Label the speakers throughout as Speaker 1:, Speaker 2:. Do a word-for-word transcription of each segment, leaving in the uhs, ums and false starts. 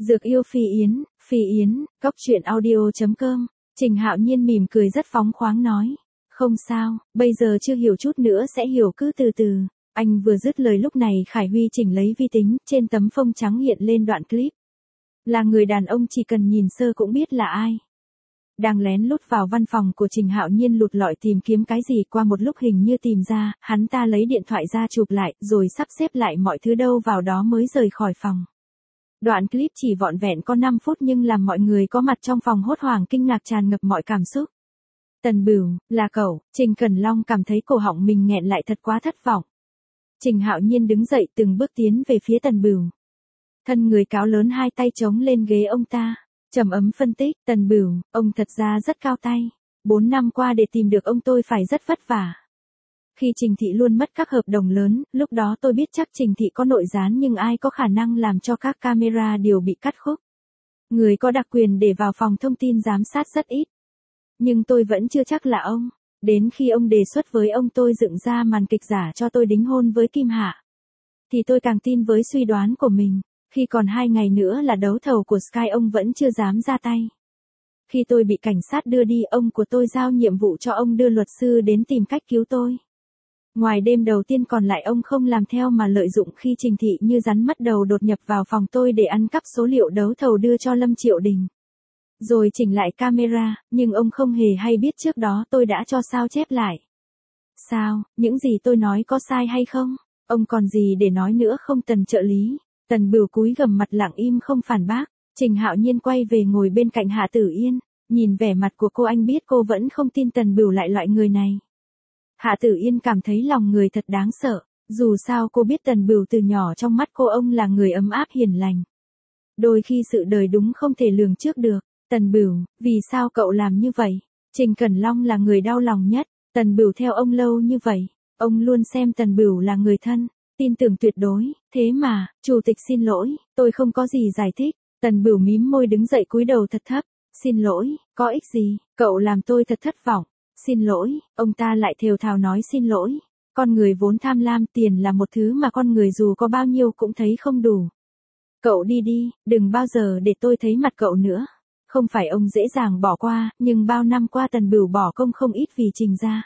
Speaker 1: Dược yêu Phi Yến, Phi Yến, Cốc truyện audio.com, Trình Hạo Nhiên mỉm cười rất phóng khoáng nói. Không sao, bây giờ chưa hiểu chút nữa sẽ hiểu cứ từ từ. Anh vừa dứt lời lúc này Khải Huy chỉnh lấy vi tính, trên tấm phông trắng hiện lên đoạn clip. Là người đàn ông chỉ cần nhìn sơ cũng biết là ai. Đang lén lút vào văn phòng của Trình Hạo Nhiên lụt lọi tìm kiếm cái gì, qua một lúc hình như tìm ra, hắn ta lấy điện thoại ra chụp lại, rồi sắp xếp lại mọi thứ đâu vào đó mới rời khỏi phòng. Đoạn clip chỉ vỏn vẹn có năm phút nhưng làm mọi người có mặt trong phòng hốt hoảng kinh ngạc tràn ngập mọi cảm xúc. Tần Bửu, là cậu. Trình Cẩn Long cảm thấy cổ họng mình nghẹn lại thật quá thất vọng. Trình Hạo Nhiên đứng dậy từng bước tiến về phía Tần Bửu. Thân người cáo lớn hai tay chống lên ghế ông ta. Trầm ấm phân tích, Tần Bửu, ông thật ra rất cao tay. Bốn năm qua để tìm được ông tôi phải rất vất vả. Khi Trình Thị luôn mất các hợp đồng lớn, lúc đó tôi biết chắc Trình Thị có nội gián nhưng ai có khả năng làm cho các camera đều bị cắt khúc. Người có đặc quyền để vào phòng thông tin giám sát rất ít. Nhưng tôi vẫn chưa chắc là ông. Đến khi ông đề xuất với ông tôi dựng ra màn kịch giả cho tôi đính hôn với Kim Hạ, thì tôi càng tin với suy đoán của mình. Khi còn hai ngày nữa là đấu thầu của Sky ông vẫn chưa dám ra tay. Khi tôi bị cảnh sát đưa đi ông của tôi giao nhiệm vụ cho ông đưa luật sư đến tìm cách cứu tôi. Ngoài đêm đầu tiên còn lại ông không làm theo mà lợi dụng khi Trình Thị như rắn mất đầu đột nhập vào phòng tôi để ăn cắp số liệu đấu thầu đưa cho Lâm Triệu Đình. Rồi chỉnh lại camera, nhưng ông không hề hay biết trước đó tôi đã cho sao chép lại. Sao, những gì tôi nói có sai hay không? Ông còn gì để nói nữa không Tần trợ lý? Tần Bửu cúi gằm mặt lặng im không phản bác. Trình Hạo Nhiên quay về ngồi bên cạnh Hạ Tử Yên. Nhìn vẻ mặt của cô anh biết cô vẫn không tin Tần Bửu lại loại người này. Hạ Tử Yên cảm thấy lòng người thật đáng sợ. Dù sao cô biết Tần Bửu từ nhỏ trong mắt cô ông là người ấm áp hiền lành. Đôi khi sự đời đúng không thể lường trước được. Tần Bửu, vì sao cậu làm như vậy? Trình Cẩn Long là người đau lòng nhất. Tần Bửu theo ông lâu như vậy. Ông luôn xem Tần Bửu là người thân. Tin tưởng tuyệt đối. Thế mà, chủ tịch xin lỗi, tôi không có gì giải thích. Tần Bửu mím môi đứng dậy cúi đầu thật thấp. Xin lỗi, có ích gì, cậu làm tôi thật thất vọng. Xin lỗi, ông ta lại thều thào nói xin lỗi. Con người vốn tham lam, tiền là một thứ mà con người dù có bao nhiêu cũng thấy không đủ. Cậu đi đi, đừng bao giờ để tôi thấy mặt cậu nữa. Không phải ông dễ dàng bỏ qua, nhưng bao năm qua Tần Bửu bỏ công không ít vì Trình ra.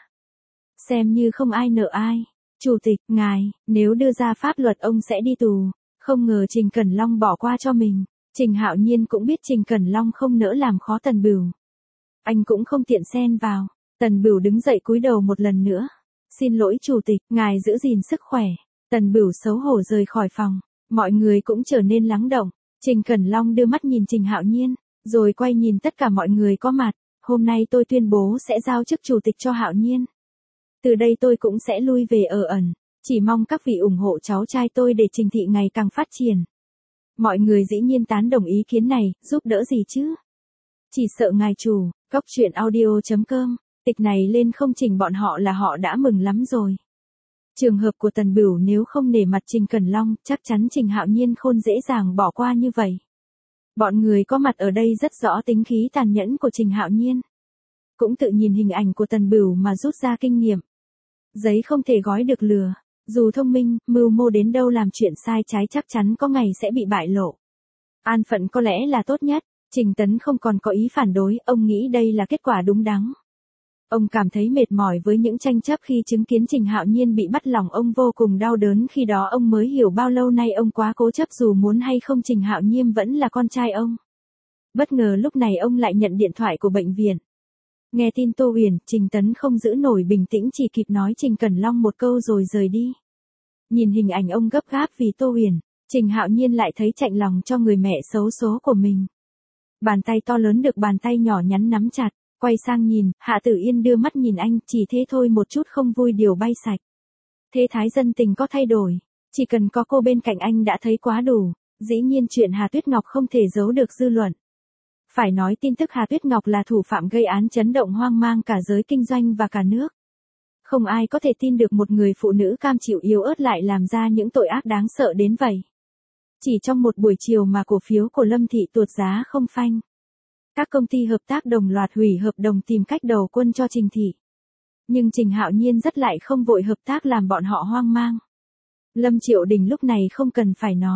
Speaker 1: Xem như không ai nợ ai. Chủ tịch, ngài, nếu đưa ra pháp luật ông sẽ đi tù. Không ngờ Trình Cẩn Long bỏ qua cho mình. Trình Hạo Nhiên cũng biết Trình Cẩn Long không nỡ làm khó Tần Bửu. Anh cũng không tiện xen vào. Tần Bửu đứng dậy cúi đầu một lần nữa. Xin lỗi chủ tịch, ngài giữ gìn sức khỏe. Tần Bửu xấu hổ rời khỏi phòng. Mọi người cũng trở nên lắng động. Trình Cẩn Long đưa mắt nhìn Trình Hạo Nhiên, rồi quay nhìn tất cả mọi người có mặt. Hôm nay tôi tuyên bố sẽ giao chức chủ tịch cho Hạo Nhiên. Từ đây tôi cũng sẽ lui về ở ẩn. Chỉ mong các vị ủng hộ cháu trai tôi để Trình Thị ngày càng phát triển. Mọi người dĩ nhiên tán đồng ý kiến này, giúp đỡ gì chứ? Chỉ sợ ngài chủ. Cốc truyện audio.com, tịch này lên không chỉnh bọn họ là họ đã mừng lắm rồi. Trường hợp của Tần Bửu nếu không nể mặt Trình Cẩn Long, chắc chắn Trình Hạo Nhiên khôn dễ dàng bỏ qua như vậy. Bọn người có mặt ở đây rất rõ tính khí tàn nhẫn của Trình Hạo Nhiên. Cũng tự nhìn hình ảnh của Tần Bửu mà rút ra kinh nghiệm. Giấy không thể gói được lừa. Dù thông minh, mưu mô đến đâu làm chuyện sai trái chắc chắn có ngày sẽ bị bại lộ. An phận có lẽ là tốt nhất. Trình Tấn không còn có ý phản đối, ông nghĩ đây là kết quả đúng đắn. Ông cảm thấy mệt mỏi với những tranh chấp khi chứng kiến Trình Hạo Nhiên bị bắt, lòng ông vô cùng đau đớn, khi đó ông mới hiểu bao lâu nay ông quá cố chấp, dù muốn hay không Trình Hạo Nhiên vẫn là con trai ông. Bất ngờ lúc này ông lại nhận điện thoại của bệnh viện. Nghe tin Tô Huyền, Trình Tấn không giữ nổi bình tĩnh, chỉ kịp nói Trình Cẩn Long một câu rồi rời đi. Nhìn hình ảnh ông gấp gáp vì Tô Huyền, Trình Hạo Nhiên lại thấy chạnh lòng cho người mẹ xấu số của mình. Bàn tay to lớn được bàn tay nhỏ nhắn nắm chặt, quay sang nhìn, Hạ Tử Yên đưa mắt nhìn anh, chỉ thế thôi một chút không vui điều bay sạch. Thế thái dân tình có thay đổi, chỉ cần có cô bên cạnh anh đã thấy quá đủ, dĩ nhiên chuyện Hà Tuyết Ngọc không thể giấu được dư luận. Phải nói tin tức Hà Tuyết Ngọc là thủ phạm gây án chấn động hoang mang cả giới kinh doanh và cả nước. Không ai có thể tin được một người phụ nữ cam chịu yếu ớt lại làm ra những tội ác đáng sợ đến vậy. Chỉ trong một buổi chiều mà cổ phiếu của Lâm Thị tuột giá không phanh. Các công ty hợp tác đồng loạt hủy hợp đồng tìm cách đầu quân cho Trình Thị. Nhưng Trình Hạo Nhiên rất lại không vội hợp tác làm bọn họ hoang mang. Lâm Triệu Đình lúc này không cần phải nói.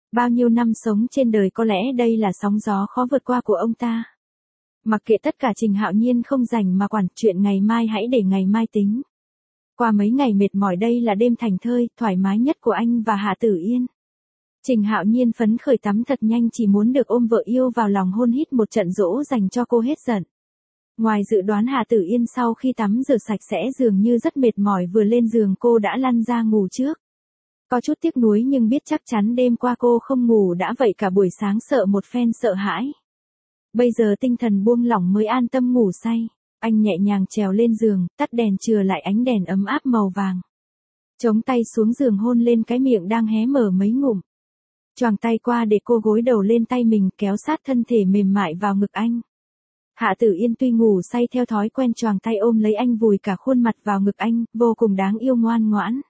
Speaker 1: Bao nhiêu năm sống trên đời có lẽ đây là sóng gió khó vượt qua của ông ta. Mặc kệ tất cả Trình Hạo Nhiên không rảnh mà quản, chuyện ngày mai hãy để ngày mai tính. Qua mấy ngày mệt mỏi đây là đêm thành thơi, thoải mái nhất của anh và Hạ Tử Yên. Trình Hạo Nhiên phấn khởi tắm thật nhanh, chỉ muốn được ôm vợ yêu vào lòng hôn hít một trận dỗ dành cho cô hết giận. Ngoài dự đoán, Hạ Tử Yên sau khi tắm rửa sạch sẽ dường như rất mệt mỏi, vừa lên giường cô đã lăn ra ngủ trước. Có chút tiếc nuối nhưng biết chắc chắn đêm qua cô không ngủ đã vậy cả buổi sáng sợ một phen sợ hãi. Bây giờ tinh thần buông lỏng mới an tâm ngủ say. Anh nhẹ nhàng trèo lên giường, tắt đèn chừa lại ánh đèn ấm áp màu vàng. Chống tay xuống giường hôn lên cái miệng đang hé mở mấy ngụm. Choàng tay qua để cô gối đầu lên tay mình, kéo sát thân thể mềm mại vào ngực anh. Hạ Tử Yên tuy ngủ say theo thói quen choàng tay ôm lấy anh, vùi cả khuôn mặt vào ngực anh, vô cùng đáng yêu ngoan ngoãn.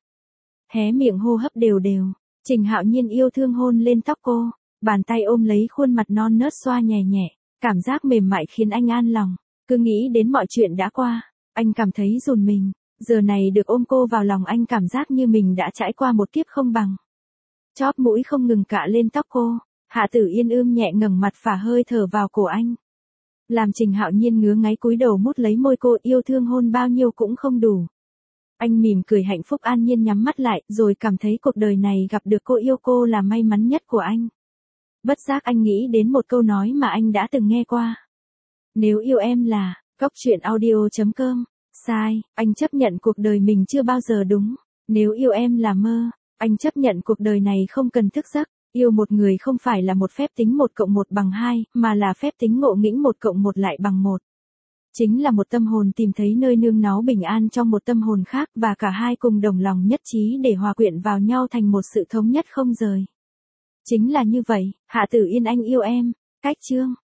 Speaker 1: Hé miệng hô hấp đều đều. Trình Hạo Nhiên yêu thương hôn lên tóc cô, bàn tay ôm lấy khuôn mặt non nớt xoa nhẹ nhẹ, cảm giác mềm mại khiến anh an lòng. Cứ nghĩ đến mọi chuyện đã qua, anh cảm thấy run mình, giờ này được ôm cô vào lòng anh cảm giác như mình đã trải qua một kiếp không bằng. Chóp mũi không ngừng cạ lên tóc cô, Hạ Tử Yên ưm nhẹ ngẩng mặt phả hơi thở vào cổ anh. Làm Trình Hạo Nhiên ngứa ngáy cúi đầu mút lấy môi cô, yêu thương hôn bao nhiêu cũng không đủ. Anh mỉm cười hạnh phúc an nhiên nhắm mắt lại, rồi cảm thấy cuộc đời này gặp được cô yêu cô là may mắn nhất của anh. Bất giác anh nghĩ đến một câu nói mà anh đã từng nghe qua. Nếu yêu em là, góc truyện audio chấm com. Sai, anh chấp nhận cuộc đời mình chưa bao giờ đúng. Nếu yêu em là mơ, anh chấp nhận cuộc đời này không cần thức giấc. Yêu một người không phải là một phép tính một cộng một bằng hai, mà là phép tính ngộ nghĩnh một cộng một lại bằng một. Chính là một tâm hồn tìm thấy nơi nương náu bình an trong một tâm hồn khác, và cả hai cùng đồng lòng nhất trí để hòa quyện vào nhau thành một sự thống nhất không rời. Chính là như vậy, Hạ Tử Yên anh yêu em. Cách chương